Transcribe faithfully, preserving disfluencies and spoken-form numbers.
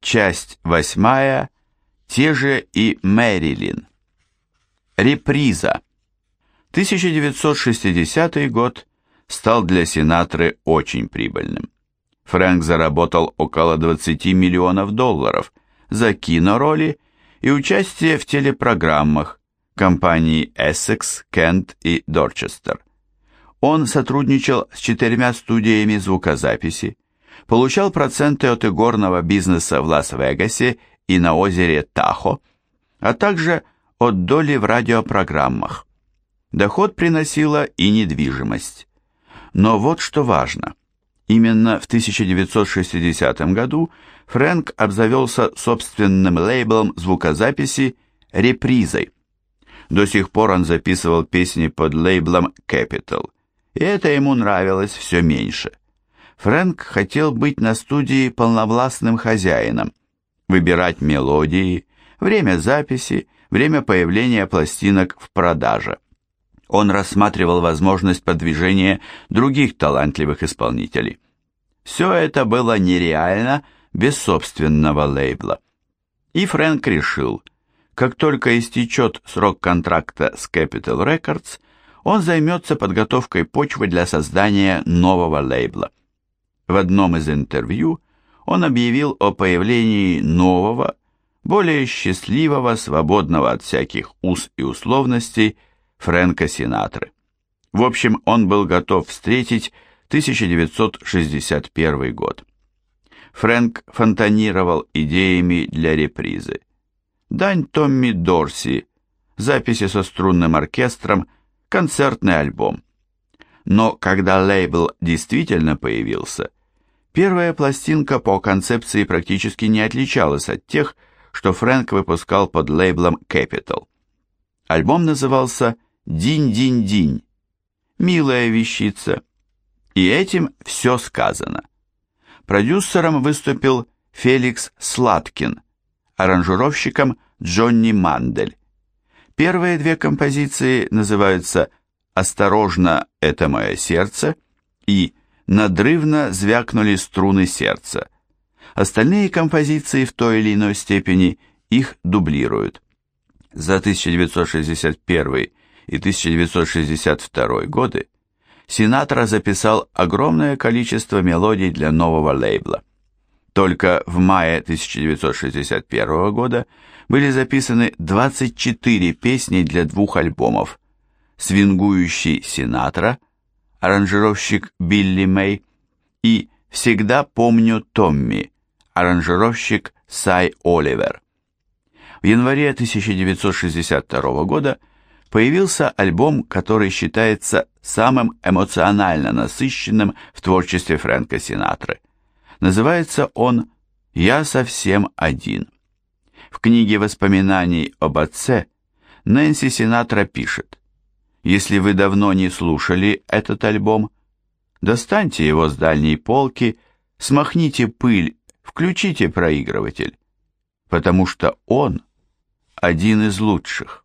Часть восьмая. Те же и Мэрилин. Реприза. тысяча девятьсот шестидесятый год стал для Синатры очень прибыльным. Фрэнк заработал около двадцати миллионов долларов за кинороли и участие в телепрограммах компаний Essex, Kent и Dorchester. Он сотрудничал с четырьмя студиями звукозаписи, получал проценты от игорного бизнеса в Лас-Вегасе и на озере Тахо, а также от доли в радиопрограммах. Доход приносила и недвижимость. Но вот что важно. Именно в тысяча девятьсот шестидесятом году Фрэнк обзавелся собственным лейблом звукозаписи «Репризой». До сих пор он записывал песни под лейблом Capitol, и это ему нравилось все меньше. Фрэнк хотел быть на студии полновластным хозяином, выбирать мелодии, время записи, время появления пластинок в продаже. Он рассматривал возможность продвижения других талантливых исполнителей. Все это было нереально без собственного лейбла. И Фрэнк решил, как только истечет срок контракта с Capitol Records, он займется подготовкой почвы для создания нового лейбла. В одном из интервью он объявил о появлении нового, более счастливого, свободного от всяких уз и условностей Фрэнка Синатры. В общем, он был готов встретить тысяча девятьсот шестьдесят первый год. Фрэнк фонтанировал идеями для репризы. Дань Томми Дорси, записи со струнным оркестром, концертный альбом. Но когда лейбл действительно появился, первая пластинка по концепции практически не отличалась от тех, что Фрэнк выпускал под лейблом Capitol. Альбом назывался «Динь-динь-динь», милая вещица, и этим все сказано. Продюсером выступил Феликс Сладкин, аранжировщиком Джонни Мандель. Первые две композиции называются «Осторожно, это мое сердце» и «Надрывно звякнули струны сердца». Остальные композиции в той или иной степени их дублируют. За тысяча девятьсот шестьдесят первый и тысяча девятьсот шестьдесят второй годы Синатра записал огромное количество мелодий для нового лейбла. Только в мае тысяча девятьсот шестьдесят первого года были записаны двадцать четыре песни для двух альбомов: «Свингующий Синатра», аранжировщик Билли Мэй, и «Всегда помню Томми», аранжировщик Сай Оливер. В январе тысяча девятьсот шестьдесят второго года появился альбом, который считается самым эмоционально насыщенным в творчестве Фрэнка Синатры. Называется он «Я совсем один». В книге воспоминаний об отце Нэнси Синатра пишет: «Если вы давно не слушали этот альбом, достаньте его с дальней полки, смахните пыль, включите проигрыватель, потому что он один из лучших».